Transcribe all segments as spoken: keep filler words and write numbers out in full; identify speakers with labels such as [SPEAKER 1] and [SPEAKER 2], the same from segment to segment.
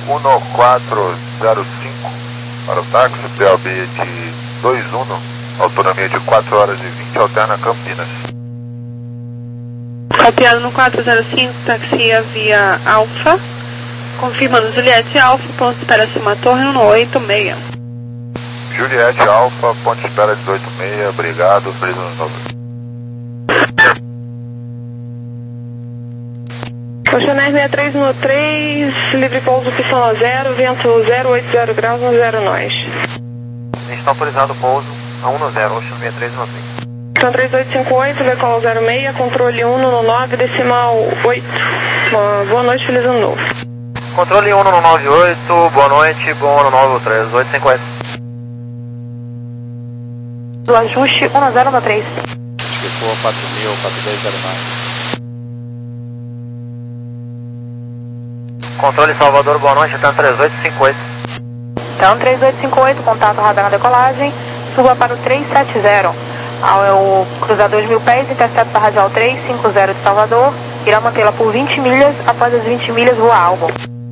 [SPEAKER 1] um quatro zero cinco para o táxi, P O B de dois um, autonomia de quatro horas e vinte, alterna Campinas.
[SPEAKER 2] Copiado no quatro zero cinco, taxia via Alfa, confirmando Juliette Alfa, ponto de espera acima torre no oito seis.
[SPEAKER 1] Juliette Alfa, ponto de espera dezoito seis, obrigado, Brisa novo.
[SPEAKER 2] Oceaner seis três um três, livre pouso pistão a zero, vento zero oito zero graus no zero nós.
[SPEAKER 3] Está autorizado o pouso a um no zero, Ocean seis três um três.
[SPEAKER 2] Então três oito cinco oito, Vecol zero seis, controle um no nove, decimal oito. Boa noite, feliz ano novo.
[SPEAKER 3] Controle um no nove oito, boa noite, bom ano novo, três oito cinco oito.
[SPEAKER 2] Do ajuste um no zero no três.
[SPEAKER 4] Ficou quatro mil, quatro dois zero nove.
[SPEAKER 3] Controle Salvador, boa noite, então três oito cinco oito.
[SPEAKER 2] Então três oito cinco oito, contato radar na decolagem, suba para o três sete zero. Ao cruzar dois mil pés, intercepta radial três cinco zero de Salvador, irá mantê-la por vinte milhas, após as vinte milhas voa alvo.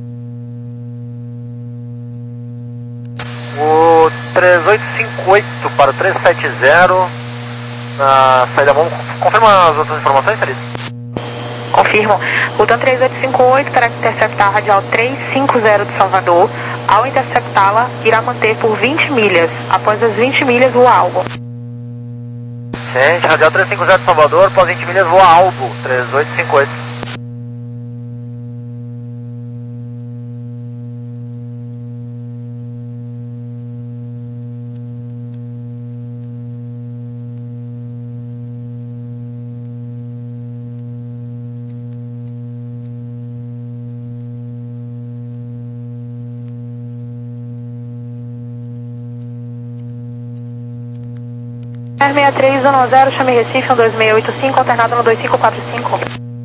[SPEAKER 3] O três oito cinco oito para o três sete zero, na saída, vamos confirma as outras informações, Feliz?
[SPEAKER 2] Confirmo. O TAM três oito cinco oito terá que interceptar a radial três cinco zero de Salvador. Ao interceptá-la, irá manter por vinte milhas. Após as vinte milhas, voa alvo.
[SPEAKER 3] Gente, radial três cinco zero de Salvador, após vinte milhas, voa alvo, três oito cinco oito.
[SPEAKER 2] seis três um zero, chame Recife, um dois seis oito cinco, alternado no dois cinco quatro cinco.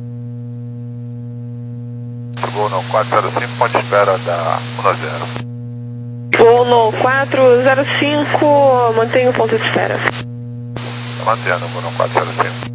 [SPEAKER 1] Voo no quatro zero cinco, ponto de espera da um zero.
[SPEAKER 2] Voo no quatro zero cinco, mantenha o ponto de espera.
[SPEAKER 1] Mantendo, voo no quatro zero cinco.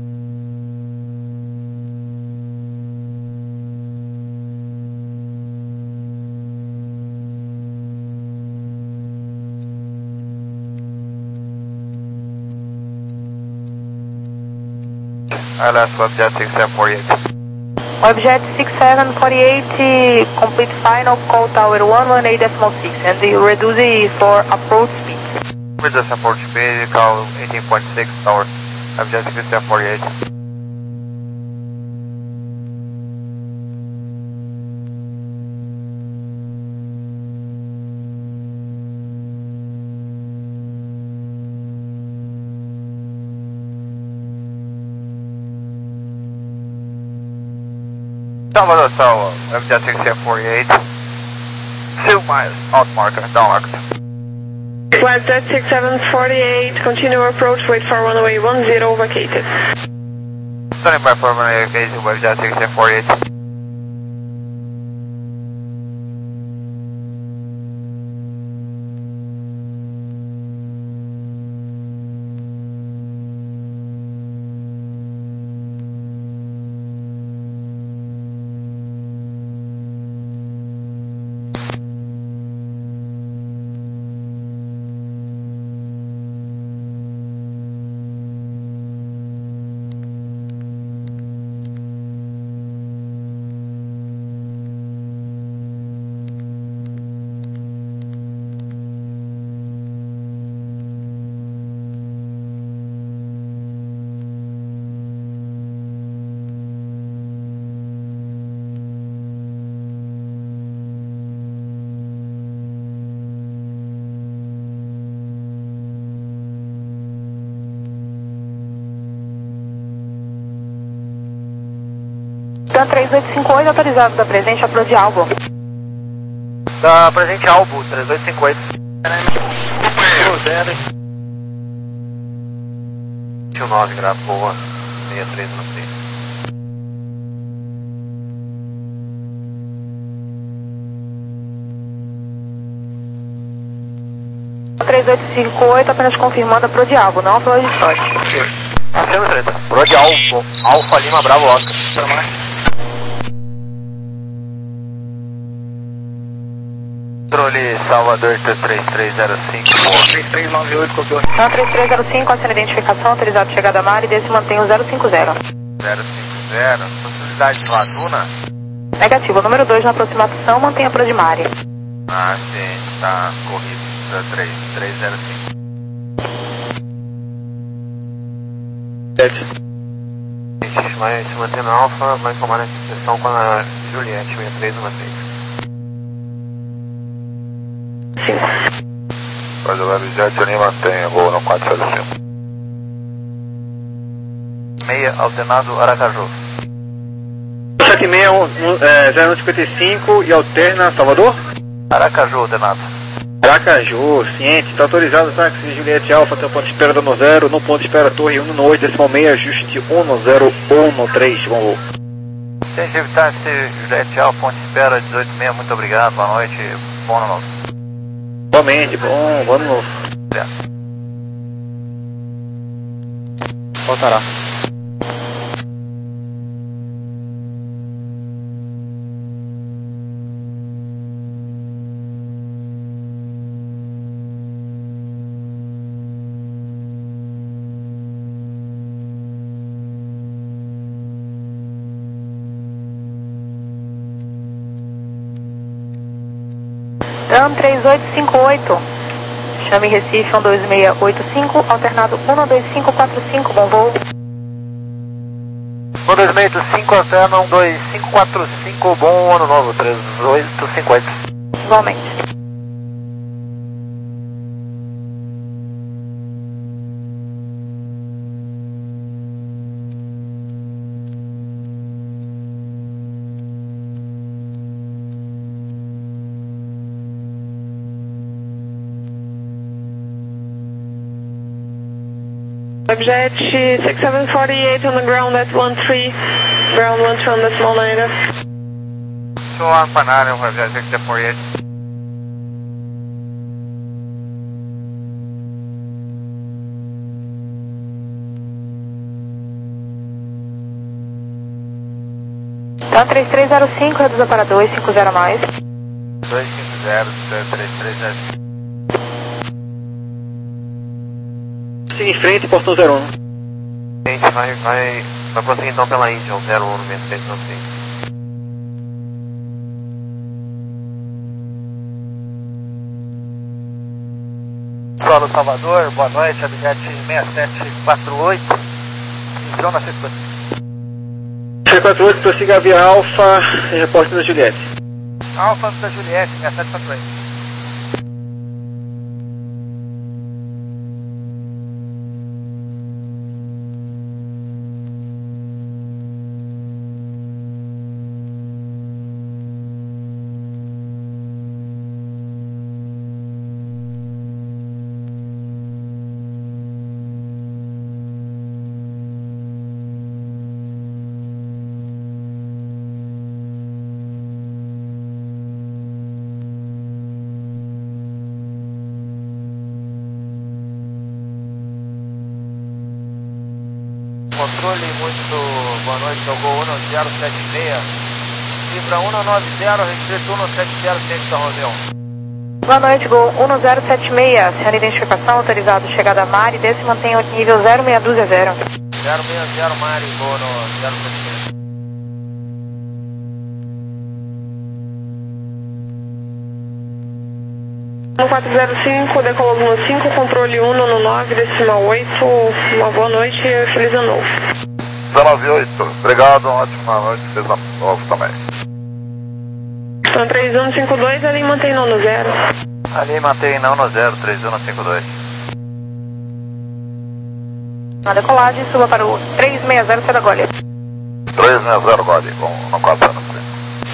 [SPEAKER 1] I last Webjet six seven four eight.
[SPEAKER 2] Webjet six seven four eight, complete final, call tower one one eight decimal six, and the reduce for approach speed.
[SPEAKER 1] Reduce approach speed, call eighteen point six, tower, Webjet six seven four eight. Salvador Tower, Webjet six seven four eight, two miles, out marker, downlocked.
[SPEAKER 2] Webjet six seven four eight, continue approach, wait for runway one zero, vacated.
[SPEAKER 1] Standing by for runway vacated, Webjet six seven four eight.
[SPEAKER 2] TAM três oito cinco oito, autorizado da presente, upload de alvo.
[SPEAKER 3] Da presente alvo, três oito cinco oito. vinte e nove, grave, boa, seis três um seis.
[SPEAKER 2] três oito cinco oito, apenas confirmando a Pro de alvo, não a Pro de sorte.
[SPEAKER 3] Confirma, treta. Pro de alvo, Alfa Lima Bravo Oscar. controle Salvador três três zero cinco.
[SPEAKER 5] três três nove oito, copiou.
[SPEAKER 2] Não, três três zero cinco, acena identificação, autorizado chegada a mar e desse mantém o zero cinco zero.
[SPEAKER 3] zero cinco zero, possibilidade de laguna?
[SPEAKER 2] Negativo, número dois na aproximação, mantenha para de Mari.
[SPEAKER 3] Ah, sim, tá corrido, três três zero cinco. Vai se manter na Alfa, vai tomar a sessão com a Juliette, seis três um seis.
[SPEAKER 1] Pode levar o jet ali, mantenha voo no quatro zero cinco.
[SPEAKER 3] Meia, alternado Aracaju.
[SPEAKER 5] sete seis zero um cinquenta e cinco e alterna Salvador?
[SPEAKER 3] Aracaju, alternado.
[SPEAKER 5] Aracaju, ciente, está autorizado táxi Juliette Alfa, tem um ponto de espera do um zero, no ponto de espera Torre um oito, decimal meio, ajuste um zero um três, bom voo.
[SPEAKER 3] Ciente, táxi Juliette Alfa, ponto de espera dezoito seis, muito obrigado, boa noite, bom ano novo.
[SPEAKER 5] Somente, bom, bom ano novo.
[SPEAKER 3] Certo.
[SPEAKER 4] Voltará.
[SPEAKER 2] Dan três oito cinco oito, chame Recife um dois seis oito cinco, alternado um dois cinco quatro cinco, bom voo.
[SPEAKER 3] um dois seis oito cinco, alterna um dois cinco quatro cinco, bom ano novo, três oito cinco oito.
[SPEAKER 2] Igualmente.
[SPEAKER 6] Webjet six seven four eight on the ground at one three, ground one three on the small nine F.
[SPEAKER 3] So on Panarium, Webjet six seven four eight.
[SPEAKER 2] Dan três três zero cinco, reduza para dois cinco zero mais.
[SPEAKER 3] dois cinco zero, três três zero cinco.
[SPEAKER 5] Siga em frente, portão zero um.
[SPEAKER 3] Gente, vai, vai, vai prosseguir então pela Índia, um zero um no meio três não sei. Solo Salvador, boa noite, Abjet seis sete quatro oito, entrou na sequência.
[SPEAKER 5] seis quatro oito, prossiga a via Alfa, reporte da Juliette.
[SPEAKER 3] Alfa da Juliette, seis sete quatro oito. Controle, muito boa noite, é o Gol um zero sete seis, Cifra um nove zero, restrito um sete zero, centro São Romeu.
[SPEAKER 2] Boa noite, Gol um zero sete seis, senhor identificação, autorizado chegada a mar e desse mantém o nível zero seis dois zero.
[SPEAKER 3] zero seis zero, Mari, Gol no zero sete seis.
[SPEAKER 6] um quatro zero cinco, decolou no cinco, controle um no nove, decimal oito, uma boa noite e feliz ano novo.
[SPEAKER 1] dezenove oito, obrigado, ótima noite, feliz ano novo também.
[SPEAKER 6] Então três um cinco dois, ali mantém não no zero.
[SPEAKER 3] Ali mantém não no zero, três um cinco dois.
[SPEAKER 2] Na decolagem, suba para o três seis zero, Seda Gole.
[SPEAKER 1] três seis zero, Gole, com no quatro zero cinco.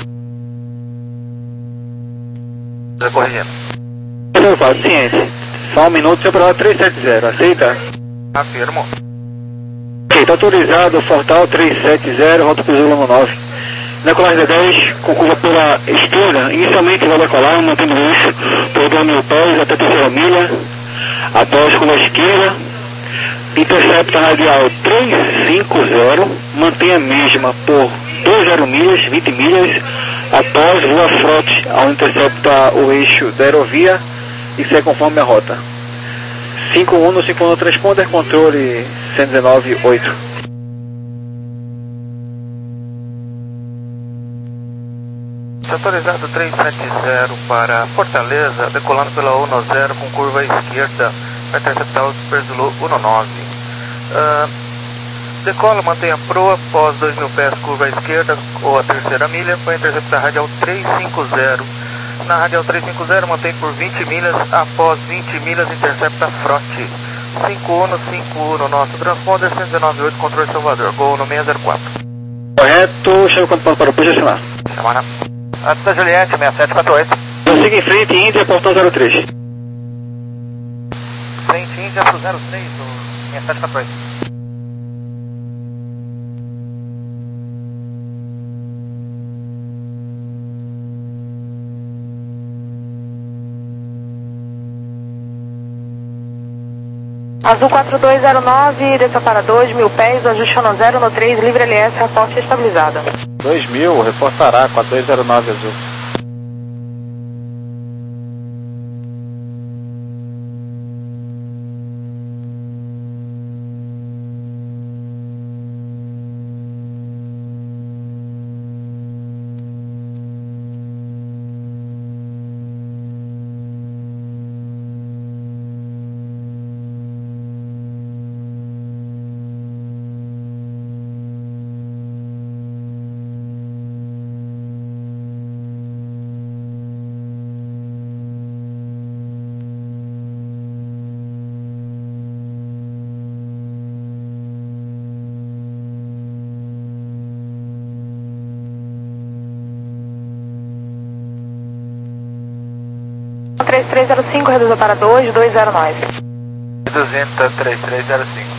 [SPEAKER 3] Você corrigindo.
[SPEAKER 5] Ciente. Só um minuto, seu operador três sete zero, aceita?
[SPEAKER 3] Afirmo.
[SPEAKER 5] Ok, está autorizado, Fortal três sete zero, rota para o Zulu nove. Decolagem D dez, com curva pela esquerda, inicialmente vai decolar, mantendo isso por dois mil pés até a terceira milha, após curva esquerda, intercepta radial três cinco zero, mantém a mesma por dois zero milhas, vinte milhas, Após, voa frote ao interceptar o eixo da aerovia e segue conforme a rota. cinco um no cinco um no transponder, controle cento e dezenove oito.
[SPEAKER 3] Autorizado três sete zero para Fortaleza, decolando pela um zero com curva à esquerda, para interceptar o Super Zulu um nove. Uh, decola, mantenha proa, após dois mil pés, curva à esquerda ou a terceira milha, para interceptar a radial trezentos e cinquenta. Na radial trezentos e cinquenta, mantém por vinte milhas, após vinte milhas, intercepta frote. cinco um no cinco um no nosso transponder, cento e dezenove oito, controle Salvador, Gol no seis zero quatro.
[SPEAKER 5] Correto, chama quando para o posicionar.
[SPEAKER 3] Chamada. Alta Juliette, seis sete quatro oito.
[SPEAKER 5] Siga em frente, Índia, portão zero três.
[SPEAKER 3] Frente Índia pro zero três, do seis sete quatro oito.
[SPEAKER 2] Azul quatro dois zero nove, desça para dois mil pés, ajuste no zero no três, livre L S, reporte estabilizado.
[SPEAKER 4] dois mil, reforçará, quatro dois zero nove Azul.
[SPEAKER 2] três três zero cinco, reduza para dois dois zero nove.
[SPEAKER 3] Reduzindo três três zero cinco.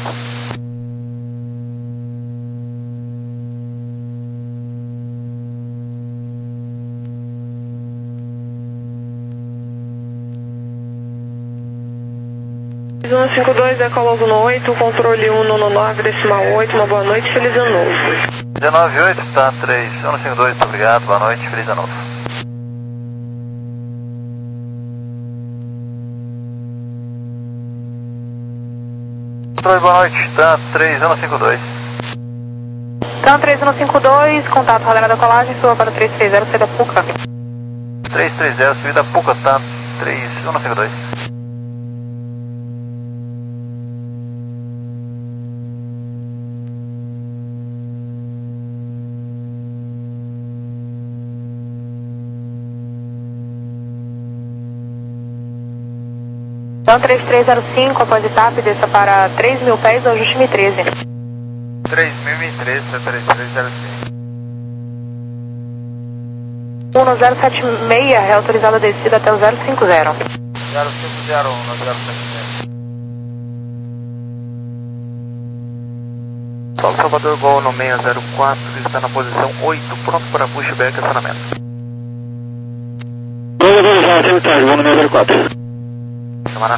[SPEAKER 6] um cinco dois, decola Azul no oito, controle um no nove, decimal oito, uma boa noite, feliz ano novo.
[SPEAKER 3] dezenove oito, tá três um cinco dois, muito obrigado, boa noite, feliz ano novo. Controle, boa noite, tá três um cinco dois.
[SPEAKER 2] Então três um cinco dois, contato radar da colagem, suba para o três três zero, saída Puca.
[SPEAKER 3] três três zero, subida Puca, tá três um cinco dois.
[SPEAKER 2] Então três três zero cinco, após etapa, desça para três mil pés, ajuste M treze.
[SPEAKER 3] três mil e treze, três três zero cinco.
[SPEAKER 2] um no zero sete seis, é autorizada a descida até o zero cinco zero.
[SPEAKER 3] zero cinco zero um no zero sete seis. Paulo Salvador, Gol no seis zero quatro, está na posição oito, pronto para pushback e acionamento.
[SPEAKER 5] Gol no seis zero quatro.
[SPEAKER 3] Chamada.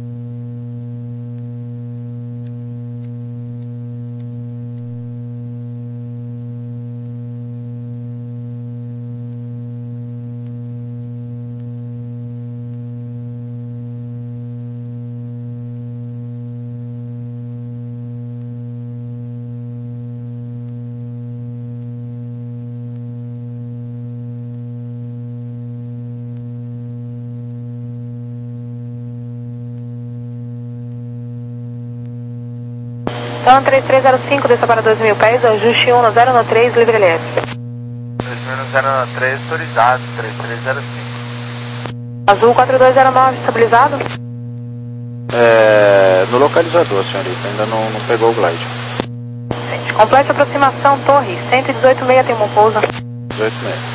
[SPEAKER 2] Então três três zero cinco, desça para dois mil pés, ajuste um no zero no três, livre L S.
[SPEAKER 3] dois mil no zero três, autorizado, três três zero cinco.
[SPEAKER 2] Azul quatro dois zero nove, estabilizado?
[SPEAKER 4] É, no localizador, senhorita, ainda não, não pegou o glide.
[SPEAKER 2] Complete a aproximação, torre, cento e dezoito seis, tem bom pouso.
[SPEAKER 4] dezoito seis.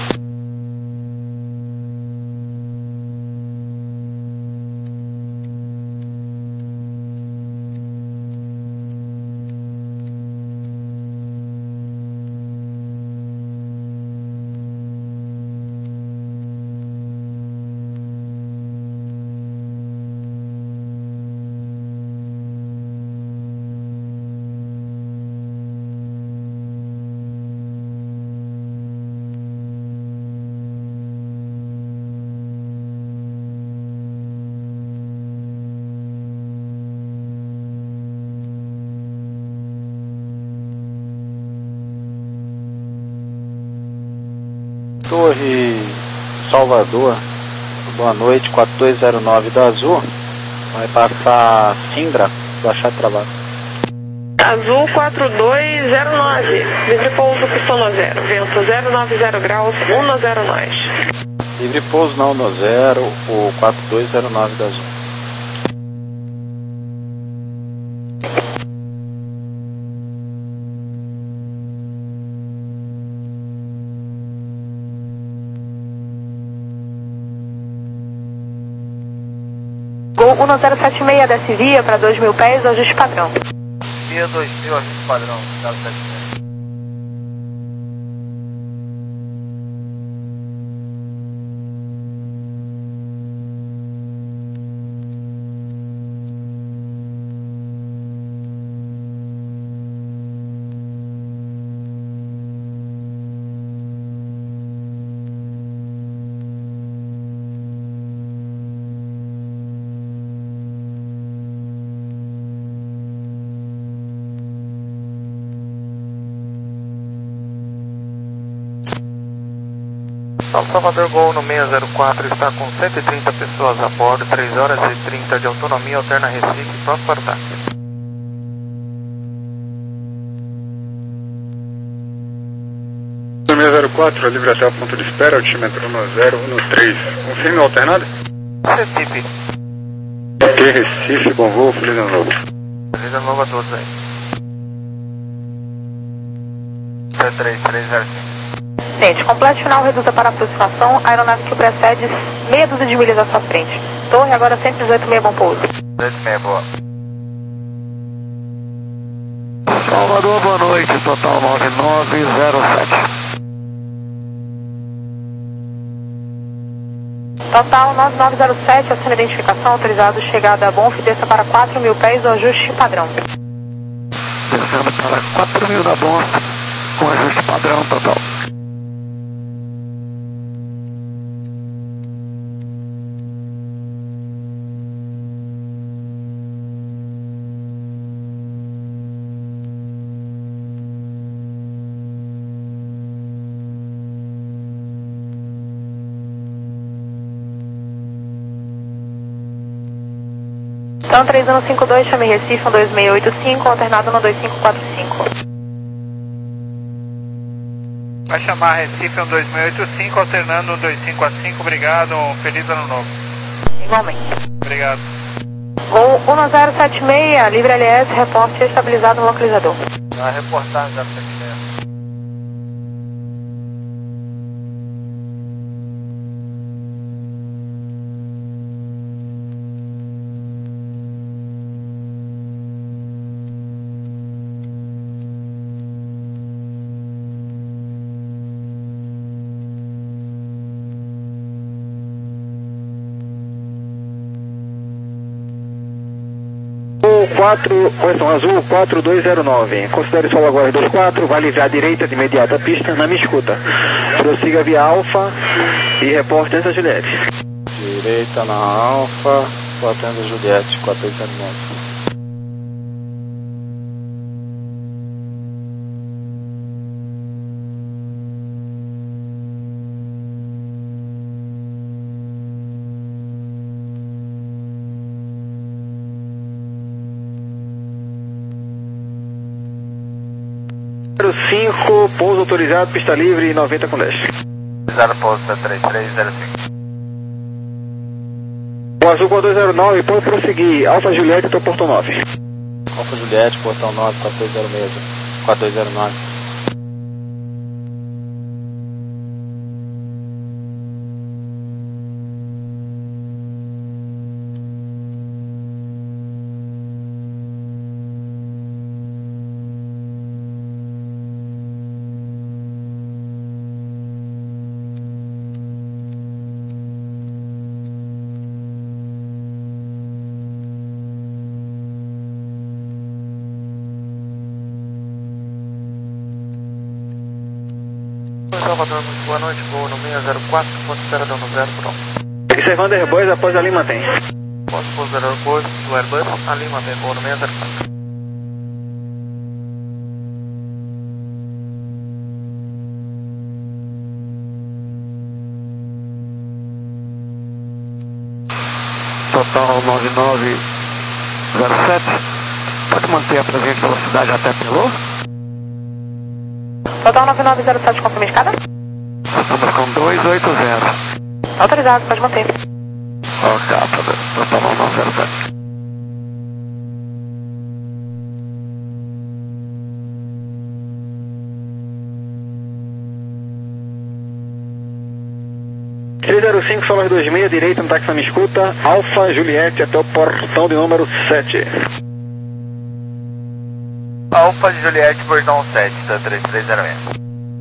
[SPEAKER 4] Torre Salvador, boa noite, quatro dois zero nove da Azul, vai passar Singra, baixar trabalho.
[SPEAKER 6] Azul quatro dois zero nove, livre pouso pistão no zero, vento zero nove zero graus, um no zero nós.
[SPEAKER 4] Livre pouso não no zero, o quatro dois zero nove da Azul.
[SPEAKER 2] Gol um zero sete seis, desce via para dois mil pés, ajuste padrão.
[SPEAKER 3] Via dois mil, ajuste padrão, zero sete seis. Salvador Gol no seis zero quatro está com cento e trinta pessoas a bordo, três horas e trinta de autonomia, alterna Recife, pronto para o táxi.
[SPEAKER 7] No seis zero quatro, livre até o ponto de espera, altímetro no zero um três. Confirme o alternado?
[SPEAKER 3] Recife.
[SPEAKER 7] Ok, Recife, bom voo, feliz ano novo.
[SPEAKER 3] Feliz ano novo a todos aí. C três três zero cinco.
[SPEAKER 2] Gente, completo final, reduza para aproximação, a aeronave que o precede, meia dúzia de milhas à sua frente. Torre agora cento e dezoito meia, bom pouso.
[SPEAKER 3] dezoito meia, boa. Salvador, boa noite, total nove nove zero sete.
[SPEAKER 2] Total nove nove zero sete, assina a identificação, autorizado, chegada a Bonf, desça para quatro mil pés, o ajuste padrão.
[SPEAKER 3] Descendo para quatro mil da Bonf, com ajuste padrão total.
[SPEAKER 2] Então três um cinco dois, chame Recife, um dois seis oito cinco, alternado no dois cinco quatro cinco.
[SPEAKER 3] Vai chamar Recife um dois seis oito cinco, alternando um dois cinco quatro cinco, obrigado, um feliz ano novo.
[SPEAKER 2] Igualmente.
[SPEAKER 3] Obrigado.
[SPEAKER 2] Gol um zero sete seis, livre L S, reporte estabilizado no localizador.
[SPEAKER 3] Vai reportar zero sete seis.
[SPEAKER 5] quatro, correção azul quatro dois zero nove, considere solo agora dois quatro, vai livrar à direita de imediato a pista, na minha escuta. Prossiga via Alfa e reporte antes da Juliette.
[SPEAKER 4] Direita na Alfa, botando a Juliette, quatro dois zero nove.
[SPEAKER 5] zero cinco, pouso autorizado, pista livre, noventa com dez.
[SPEAKER 3] zero pouso C três três zero cinco.
[SPEAKER 5] O azul quatro dois zero nove, pode prosseguir, Alfa Juliette até o portão nove.
[SPEAKER 4] Alfa Juliette, portão nove, quatro dois zero seis, quatro dois zero nove.
[SPEAKER 3] Salvador, muito boa noite, voo no seis zero quatro, ponto espera dando zero, pronto.
[SPEAKER 5] Observando Airbus, após a Lima tem.
[SPEAKER 3] Ponto pouso zero Airbus, do Airbus, a Lima tem voo no seis zero quatro.
[SPEAKER 5] total nove nove zero sete. Pode manter a presente velocidade até Pelô?
[SPEAKER 2] Total nove nove zero sete, confirma a escada.
[SPEAKER 5] Estamos com dois oito zero.
[SPEAKER 2] Autorizado, pode manter.
[SPEAKER 5] Ok, total nove nove zero sete.
[SPEAKER 8] três zero cinco, Solar dois seis, direita no táxi na minha escuta, Alfa Juliette até o portão de número sete.
[SPEAKER 3] Alfa Juliette, portão sete, da três três zero seis.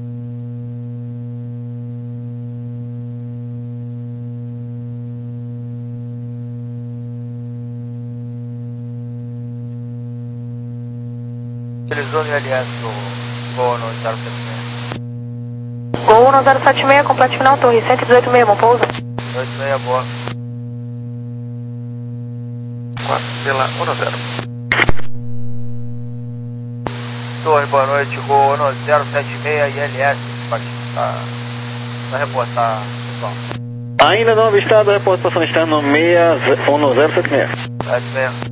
[SPEAKER 3] Utilizou o L S do Gol no zero sete seis.
[SPEAKER 2] Gol no zero sete seis, completo final, torre cento e dezoito mesmo, pousa.
[SPEAKER 3] dois seis, boa. quatro pela um zero. Torre, boa noite, Gol no zero sete seis e L S, para tá, reportar, pessoal.
[SPEAKER 8] Ainda não avistado, reportação está no seis um zero sete seis.
[SPEAKER 3] sete seis.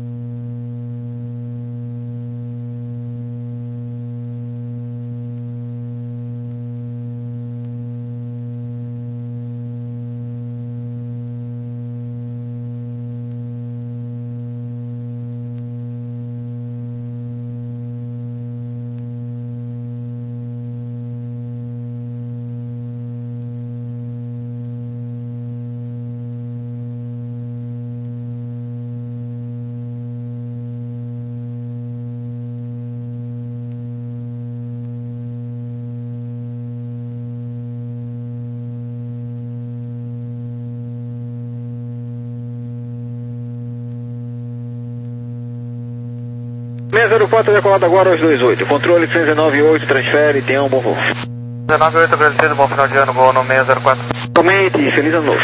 [SPEAKER 8] seis zero quatro decolado agora aos dois oito. Controle cento e dezenove oito, transfere, tenha um bom voo.
[SPEAKER 3] dezenove oito, agradecido, bom final de ano, Gol no seis zero quatro.
[SPEAKER 8] Comente, feliz ano novo.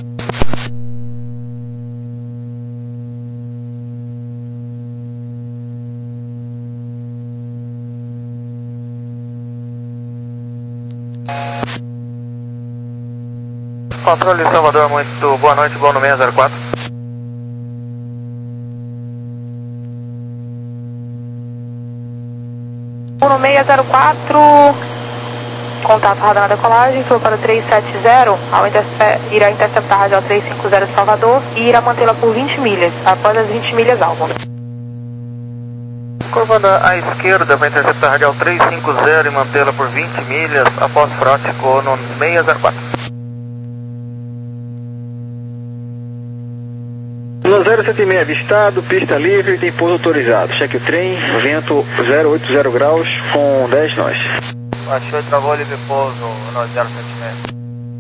[SPEAKER 3] Controle Salvador, muito boa noite, Gol no seis zero quatro.
[SPEAKER 2] No seis zero quatro, contato radar na decolagem, foi para o três sete zero, ao interce irá interceptar a radial três cinco zero de Salvador e irá mantê-la por vinte milhas, após as vinte milhas alvo.
[SPEAKER 3] Curvando à esquerda para interceptar a radial três cinco zero e mantê-la por vinte milhas, após frótico no seis zero quatro.
[SPEAKER 8] No zero sete seis, avistado, pista livre, tem pouso autorizado. Cheque o trem, vento zero oito zero graus com dez nós.
[SPEAKER 3] Baixou e travou livre pouso no zero sete seis.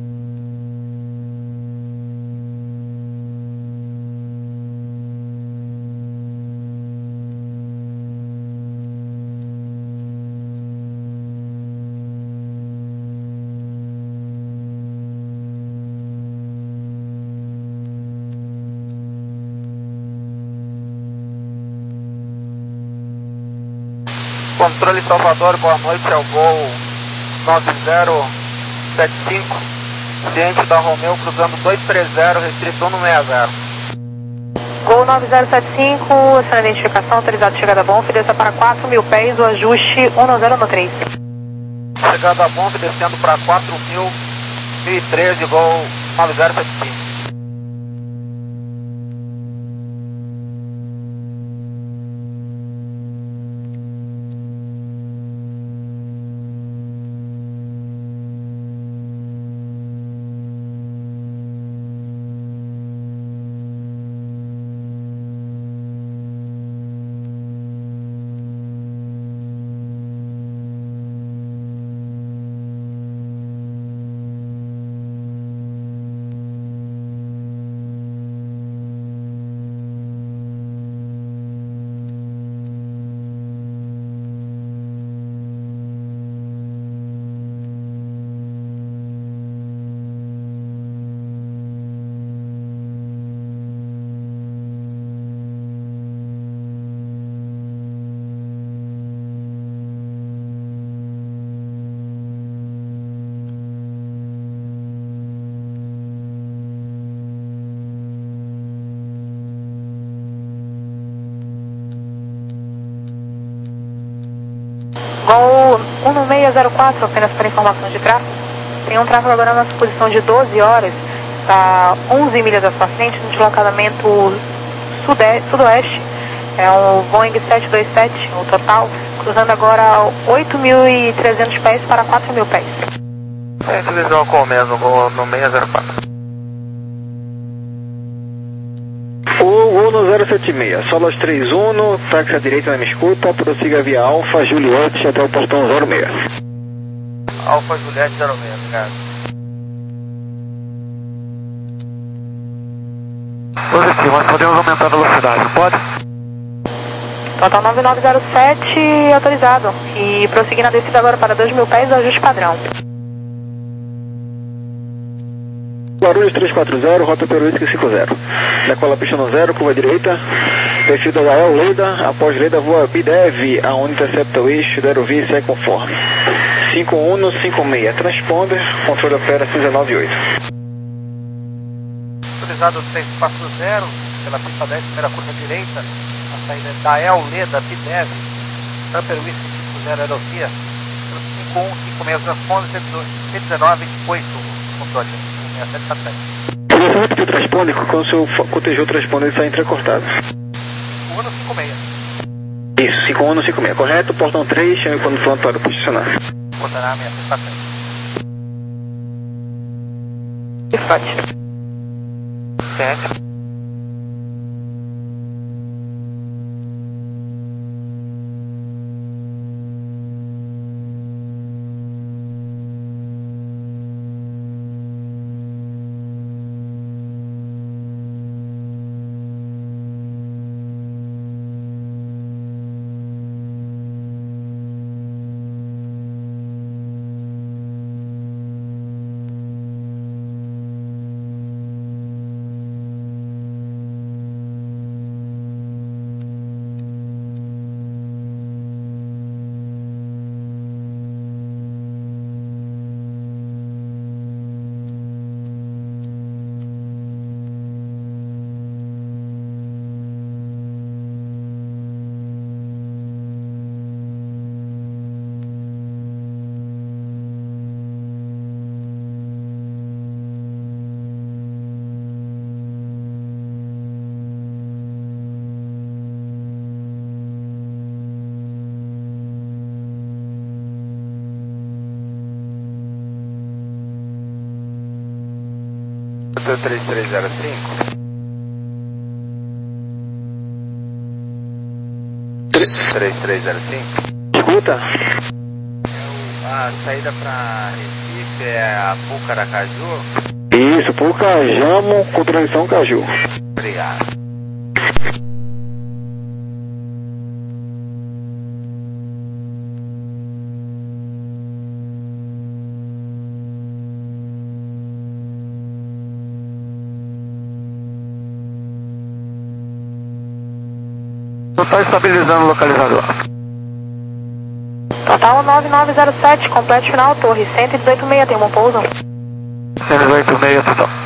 [SPEAKER 3] Controle Salvador, boa noite, é o Gol nove zero sete cinco, ciente da Romeu, cruzando dois três zero, restrição no seis zero.
[SPEAKER 2] Gol nove zero sete cinco, essa identificação, autorizado chegada bom, ofereça para quatro mil pés, o ajuste um zero um três.
[SPEAKER 3] Chegada bom, descendo para quatro mil, mil e treze, Gol nove zero sete cinco.
[SPEAKER 2] Voo um seis zero quatro, apenas para informação de tráfego. Tem um tráfego agora na posição de doze horas, está onze milhas à sua frente, no deslocamento sudeste, sudoeste. É um Boeing sete dois sete, o total, cruzando agora oito mil e trezentos pés para quatro mil pés.
[SPEAKER 3] A gente visual com o mesmo, vou no seis zero quatro.
[SPEAKER 8] O Uno zero sete seis, Solas três um, táxi à direita na minha escuta, prossiga via Alfa Juliette até o portão zero seis.
[SPEAKER 3] Alfa Juliette zero seis, obrigado. Positivo, mas podemos aumentar a velocidade, não pode?
[SPEAKER 2] Total nove nove zero sete, autorizado. E prosseguir na descida agora para dois mil pés, ajuste padrão.
[SPEAKER 8] Guarulhos três quatro zero, rota Peruísca cinco zero. Decola pista no zero, curva direita. Perfil da Gael Leda, após Leda voa B D E V, aonde intercepta o eixo, zero V e segue conforme. cinco um cinco seis, transponder, controle opera seis nove oito.
[SPEAKER 3] Autorizado três quatro zero, pela pista dez, primeira curva direita, a saída é da El Leda, B D E V, Upper Whisky cinco zero, Aerofia, cinco um cinco seis, transponder, C dezenove vinte e oito, controle.
[SPEAKER 8] Você repetiu o transponder, quando o seu cotejou o transponder ele sai entrecortado.
[SPEAKER 3] cinco um cinco seis.
[SPEAKER 8] Isso, cinco um cinco seis, correto? Portão três, chame quando for para posicionar.
[SPEAKER 3] Portará minha satisfação.
[SPEAKER 2] Despacho.
[SPEAKER 3] Sete. três três zero cinco. três três zero cinco.
[SPEAKER 8] Escuta.
[SPEAKER 3] A saída para Recife é a Pucaracaju?
[SPEAKER 8] Isso, Pucajamo com transição Caju.
[SPEAKER 3] Obrigado. Está estabilizando o localizador.
[SPEAKER 2] Total nove nove zero sete, completo final, torre cento e dezoito seis, tem um pouso.
[SPEAKER 3] cento e dezoito seis total.